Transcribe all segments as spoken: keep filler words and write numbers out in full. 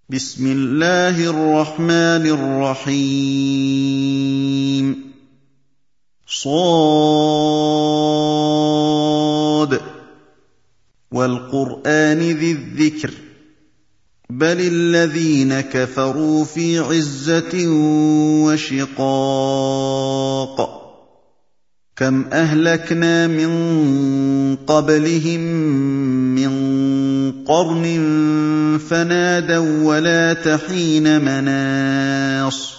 بسم الله الرحمن الرحيم صاد والقرآن ذي الذكر بل الذين كفروا في عزة وشقاق كم أهلكنا من قبلهم من قرن فنادوا ولا تحين مناص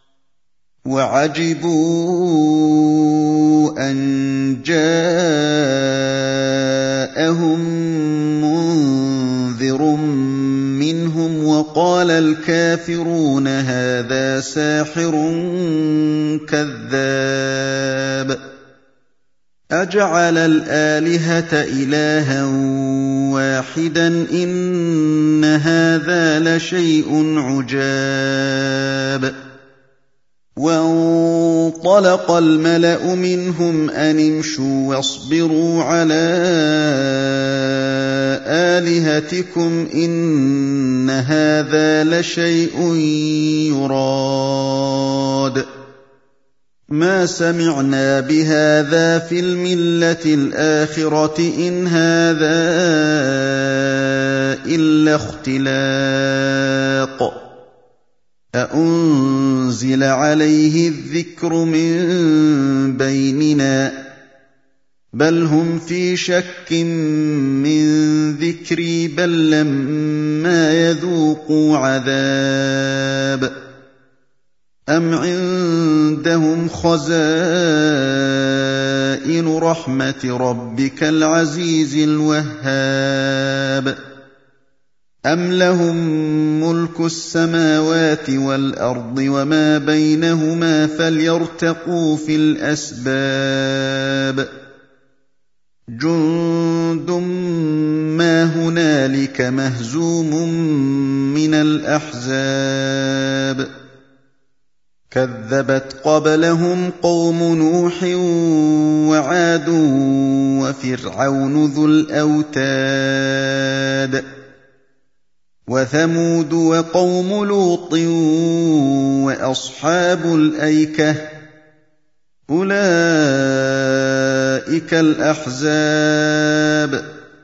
وعجبوا أن جاءهم منذر منهم وقال الكافرون هذا ساحر كذاب أجعل الآلهة إلها واحدا إن هذا لشيء عجاب وانطلق الملأ منهم أن امشوا واصبروا على آلهتكم إن هذا لشيء يراد ما سمعنا بهذا في الملة الآخرة إن هذا إلا اختلاق أأنزل عليه الذكر من بيننا بل هم في شك من ذكري بل لما يذوقوا عذاب أم عندهم خزائن رحمة ربك العزيز الوهاب أم لهم ملك السماوات والأرض وما بينهما فليرتقوا في الأسباب جند ما هنالك مهزوم من الأحزاب كذبت قبلهم قوم نوح وعاد وفرعون ذو الأوتاد وثمود وقوم لوط وأصحاب الأيكة أولئك الأحزاب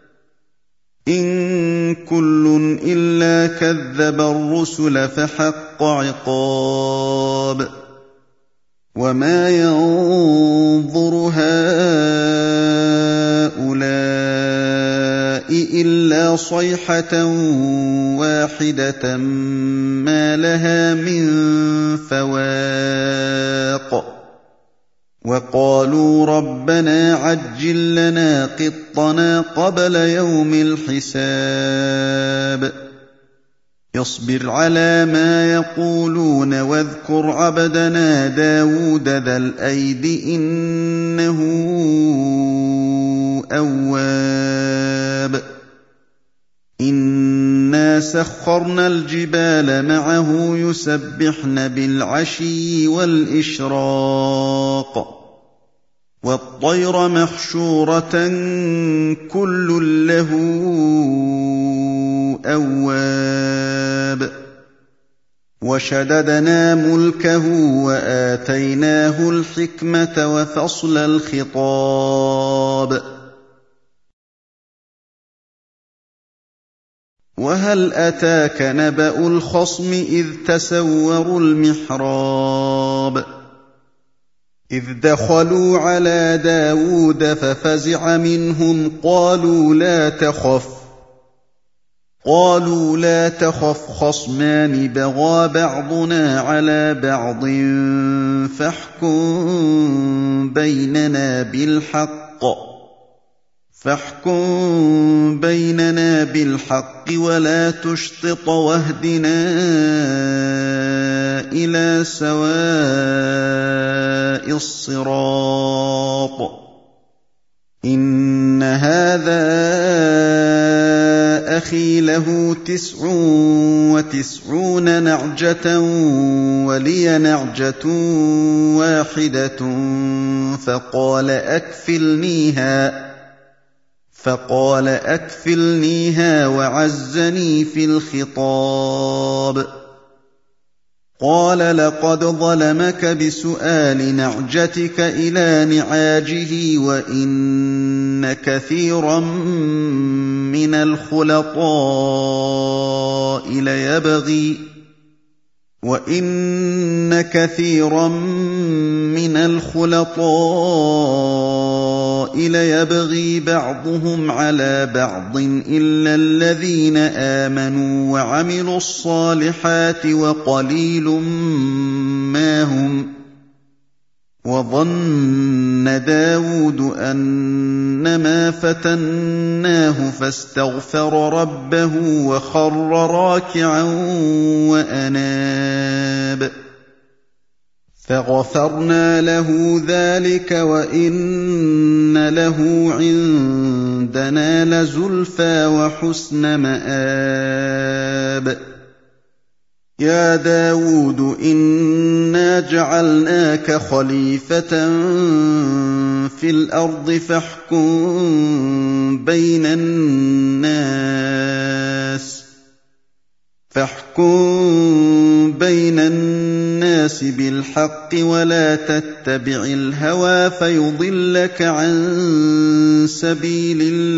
إن كل إلا كذب الرسل فحق عقاب وما ينظر هؤلاء إلا صيحة واحدة ما لها من فواق وقالوا ربنا عجل لنا قطنا قبل يوم الحساب اصبر على ما يقولون واذكر عبدنا داود ذا الأيد إنه أواب إنا سخرنا الجبال معه يسبحن بالعشي والإشراق والطير محشورة كل له أواب وشددنا ملكه وآتيناه الحكمة وفصل الخطاب وهل أتاك نبأ الخصم إذ تسوروا المحراب إذ دخلوا على داود ففزع منهم قالوا لا تخف قالوا لا تخف خصمان بغى بعضنا على بعض فاحكم بيننا بالحق فاحكم بيننا بالحق ولا تشطط واهدنا إلى سواء الصراط إن هذا أخي له تسع وتسعون نعجة ولي نعجة واحدة فقال أكفلنيها فقال أكفلنيها وعزني في الخطاب. قال لقد ظلمك بسؤال نعجتك إلى نعاجه وإن كثيرا من الخلطاء ليبغي وَإِنَّ كَثِيرًا مِّنَ الْخُلَطَاءِ لَيَبْغِي بَعْضُهُمْ عَلَىٰ بَعْضٍ إِلَّا الَّذِينَ آمَنُوا وَعَمِلُوا الصَّالِحَاتِ وَقَلِيلٌ مَّا هُمْ ۗ وَظَنَّ دَاوُودُ أَنَّمَا فَتَنَّاهُ فَاسْتَغْفَرَ رَبَّهُ وَخَرَّ رَاكِعًا وَأَنَابَ فَغَفَرْنَا لَهُ ذَٰلِكَ وَإِنَّ لَهُ عِندَنَا لَزُلْفَىٰ وَحُسْنَ مَآبٍ. يَا دَاوُودُ إِنَّا جَعَلْنَاكَ خَلِيفَةً فِي الْأَرْضِ فَاحْكُم بَيْنَ النَّاسِ فاحكم بين الناس بالحق ولا تتبع الهوى فيضلك عن سبيل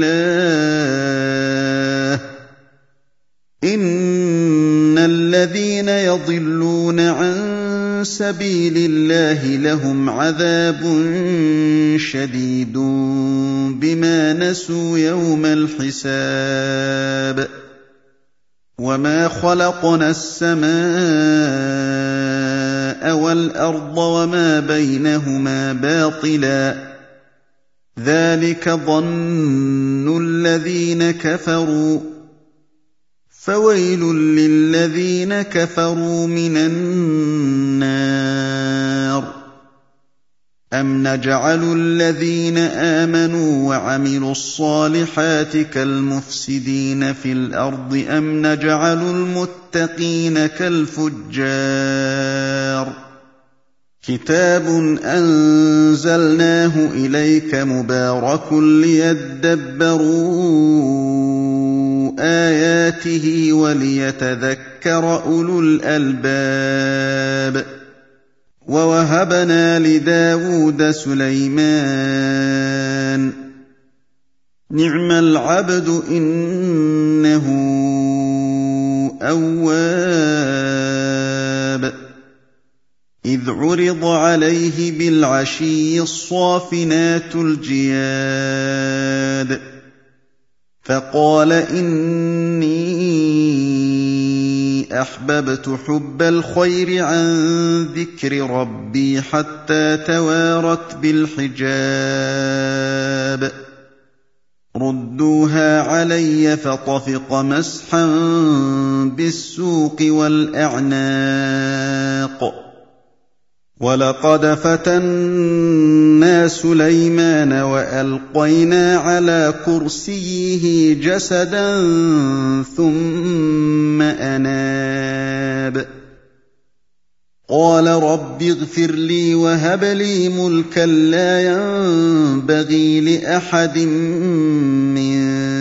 الله إن الذين يضلون عن سبيل الله لهم عذاب شديد بما نسوا يوم الحساب. وما خلقنا السماء والأرض وما بينهما باطلا ذلك ظن الذين كفروا فويل للذين كفروا من النار. أَمْ نَجْعَلُ الَّذِينَ آمَنُوا وَعَمِلُوا الصَّالِحَاتِ كَالْمُفْسِدِينَ فِي الْأَرْضِ أَمْ نَجْعَلُ الْمُتَّقِينَ كَالْفُجَّارِ. كِتَابٌ أَنزَلْنَاهُ إِلَيْكَ مُبَارَكٌ لِّيَدَّبَّرُوا آيَاتِهِ وَلِيَتَذَكَّرَ أُولُو الْأَلْبَابِ. وَوَهَبْنَا لِدَاوُودَ سُلَيْمَانَ نِعْمَ الْعَبْدُ إِنَّهُ أَوَّابٌ. إِذْ عُرِضَ عَلَيْهِ بِالْعَشِيِّ الصَّافِنَاتُ الْجِيَادُ فَقَالَ إِنِّي أَحْبَبْتُ حُبَّ الْخَيْرِ عَن ذِكْرِ رَبِّي حَتَّىٰ تَوَارَتْ بِالْحِجَابِ. رُدُّوهَا عَلَيَّ فَطَفِقَ مَسْحًا بِالسُّوقِ وَالْأَعْنَاقِ. وَلَقَدْ فَتَنَّا سُلَيْمَانَ وَأَلْقَيْنَا عَلَىٰ كُرْسِيِّهِ جَسَدًا ثُمَّ أَنَابَ قَالَ رَبِّ اغْفِرْ لِي وَهَبْ لِي مُلْكًا لَّا يَنبَغِي لِأَحَدٍ مِّن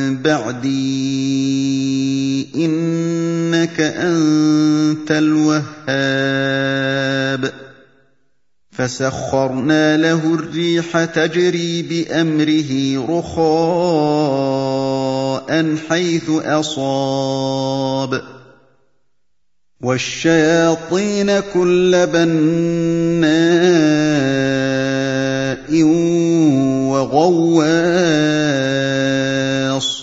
بَعْدِي إِنَّكَ أَنتَ الْوَهَّابُ. فَسَخَّرْنَا لَهُ الرِّيحَ تَجْرِي بِأَمْرِهِ رُخَاءً حَيْثُ أَصَابَ وَالشَّيَاطِينَ كُلَّ بَنَّاءٍ وَغَوَّاصٍ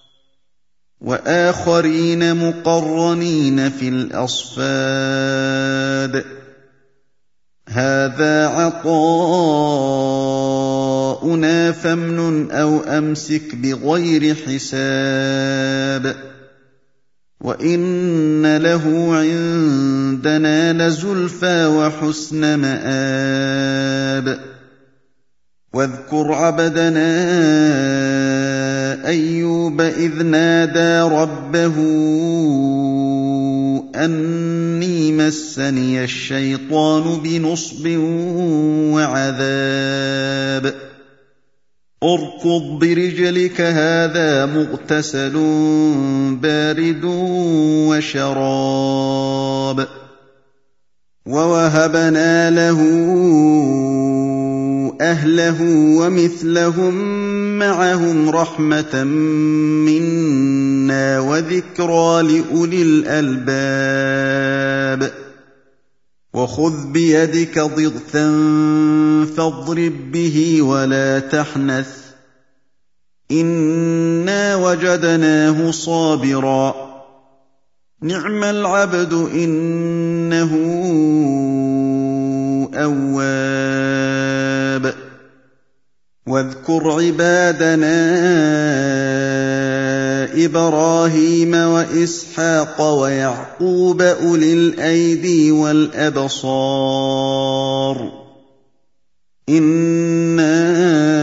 وَآخَرِينَ مُقَرَّنِينَ فِي الْأَصْفَادِ. هَٰذَا عَطَاؤُنَا فَامْنُنْ أَوْ أَمْسِكْ بِغَيْرِ حِسَابٍ. وَإِنَّ لَهُ عِندَنَا لَزُلْفَىٰ وَحُسْنَ مَآبٍ. وَاذْكُرْ عَبْدَنَا أَيُّوبَ إِذْ نَادَىٰ رَبَّهُ أَنِّي مَسَّنِيَ الشَّيْطَانُ بِنُصْبٍ وَعَذَابٍ. اركض برجلك هذا مغتسل بارد وشراب ووهبنا له أهله ومثلهم معهم رحمة منا وذكرى لأولي الألباب وخذ بيدك ضغثا فاضرب به ولا تحنث إنا وجدناه صابرا نعم العبد إنه أواب واذكر عبادنا إبراهيم وإسحاق ويعقوب أولي الأيدي والأبصار إنا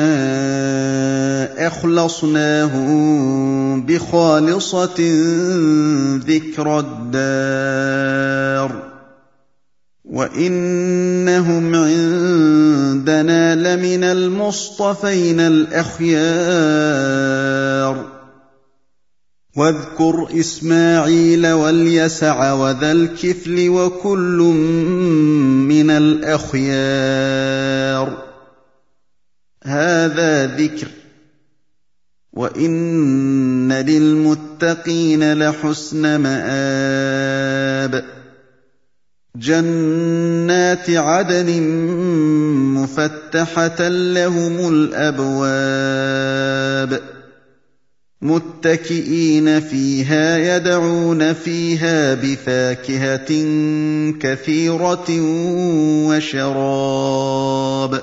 أخلصناهم بخالصة ذكرى الدار وإنهم عندنا لمن المصطفين الأخيار واذكر إسماعيل واليسع وذا الكفل وكل من الأخيار هذا ذكر وإن للمتقين لحسن مآب جنات عدن مفتحة لهم الأبواب متكئين فيها يدعون فيها بفاكهة كثيرة وشراب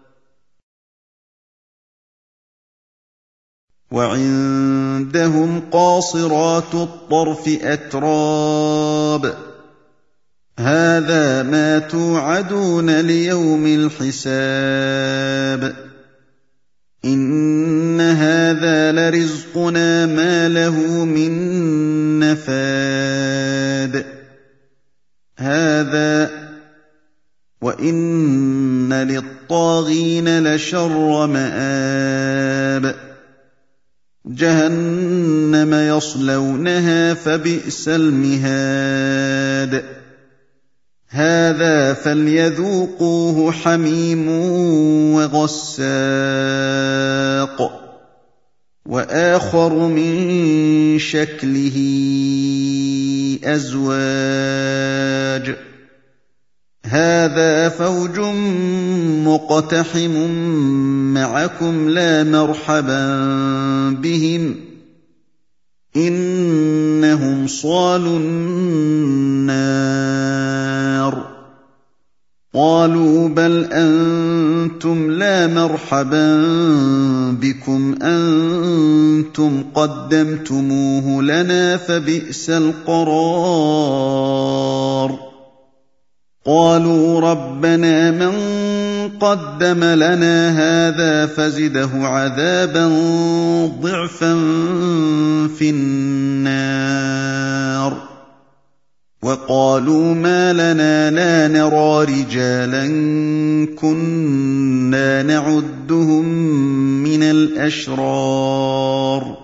وعندهم قاصرات الطرف أتراب هذا ما توعدون ليوم الحساب إن هذا لرزقنا ما له من نفاد هذا وإن للطاغين لشر مآب جهنم يصلونها فبئس المهاد هذا فليذوقوه حميم وغساق وآخر من شكله أزواج هذا فوج مقتحم معكم لا مرحبا بهم إنهم صالوا النار قالوا بل أنتم لا مرحبا بكم أنتم قدمتموه لنا فبئس القرار قالوا ربنا من قدم لنا هذا فزده عذابا ضعفا في النار وقالوا ما لنا لا نرى رجالا كنا نعدهم من الأشرار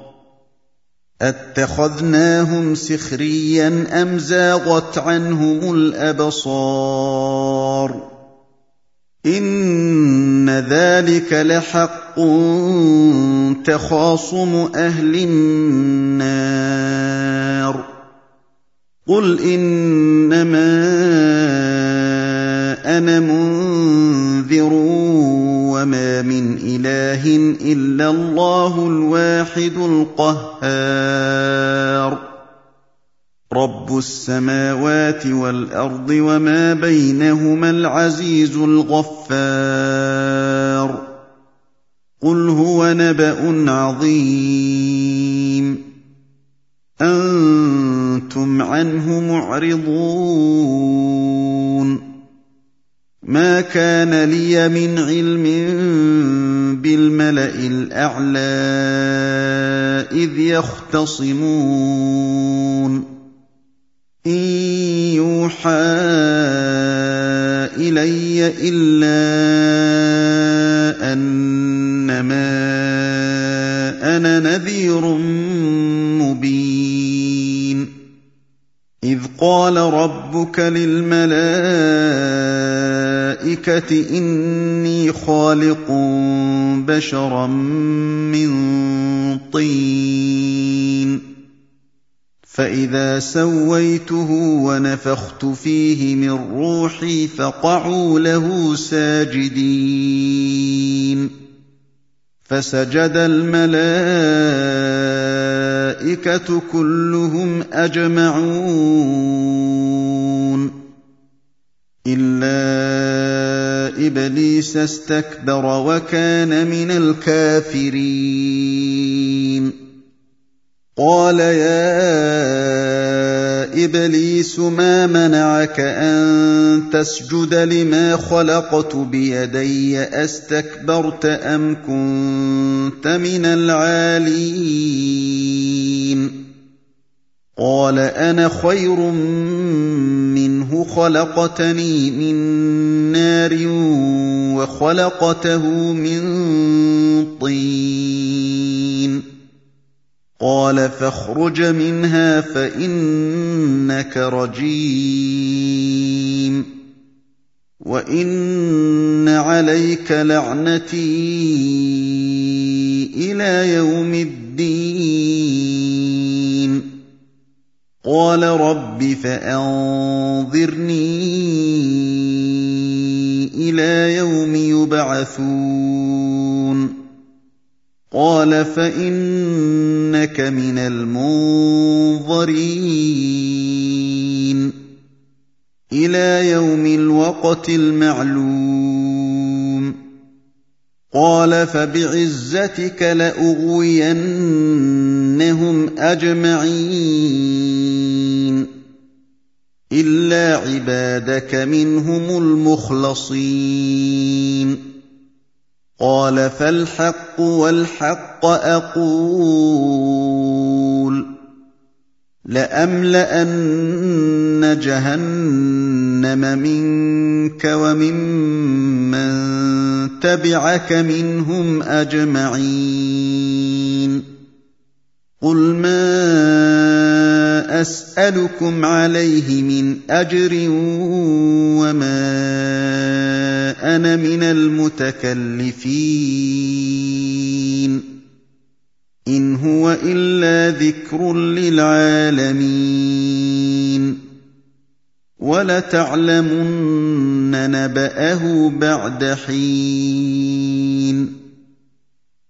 أتخذناهم سخريا أم زاغت عنهم الأبصار إن ذلك لحق تخاصم أهل النار قل إنما أنا منذر وما من إله إلا الله الواحد القهار رب السماوات والأرض وما بينهما العزيز الغفار قل هو نبأ عظيم أنتم عنه معرضون ما كان لي من علم بالملأ الأعلى إذ يختصمون إن يوحى إلي إلا أنما نَذِيرٌ مُّبِينٌ إِذْ قَالَ رَبُّكَ لِلْمَلَائِكَةِ إِنِّي خَالِقٌ بَشَرًا مِّن طِينٍ فَإِذَا سَوَّيْتُهُ وَنَفَخْتُ فِيهِ مِن رُّوحِي فَقَعُوا لَهُ سَاجِدِينَ فَسَجَدَ الْمَلَائِكَةُ كُلُّهُمْ أَجْمَعُونَ إِلَّا إِبْلِيسَ اسْتَكْبَرَ وَكَانَ مِنَ الْكَافِرِينَ قَالَ يَا إِبْلِيسُ مَا مَنَعَكَ أَن تَسْجُدَ لِمَا خَلَقْتُ بِيَدَيَّ أَسْتَكْبَرْتَ أَمْ كُنتَ مِنَ الْعَالِينَ قَالَ أَنَا خَيْرٌ مِّنْهُ خَلَقْتَنِي مِن نَّارٍ وَخَلَقْتَهُ مِن طِينٍ قَالَ فَاخْرُجْ مِنْهَا فَإِنَّكَ رَجِيمٌ وَإِنَّ عَلَيْكَ لَعْنَتِي إِلَىٰ يَوْمِ الدِّينِ قَالَ رَبِّ فَأَنظِرْنِي إِلَىٰ يَوْمِ يُبْعَثُونَ قَالَ فَإِنَّكَ مِنَ الْمُنظَرِينَ إِلَىٰ يَوْمِ الْوَقْتِ الْمَعْلُومِ قَالَ فَبِعِزَّتِكَ لَأُغْوِيَنَّهُمْ أَجْمَعِينَ إِلَّا عِبَادَكَ مِنْهُمُ الْمُخْلَصِينَ قَالَ فَالْحَقُّ وَالْحَقَّ أَقُولُ لَأَمْلَأَنَّ جَهَنَّمَ مِنكَ وَمِمَّن تَبِعَكَ مِنْهُمْ أَجْمَعِينَ قُلْ مَا أَسْأَلُكُمْ عَلَيْهِ مِنْ أَجْرٍ وَمَا أَنَا مِنَ الْمُتَكَلِّفِينَ إِنْ هُوَ إِلَّا ذِكْرٌ لِّلْعَالَمِينَ وَلَتَعْلَمُنَّ نَبَأَهُ بَعْدَ حِينٍ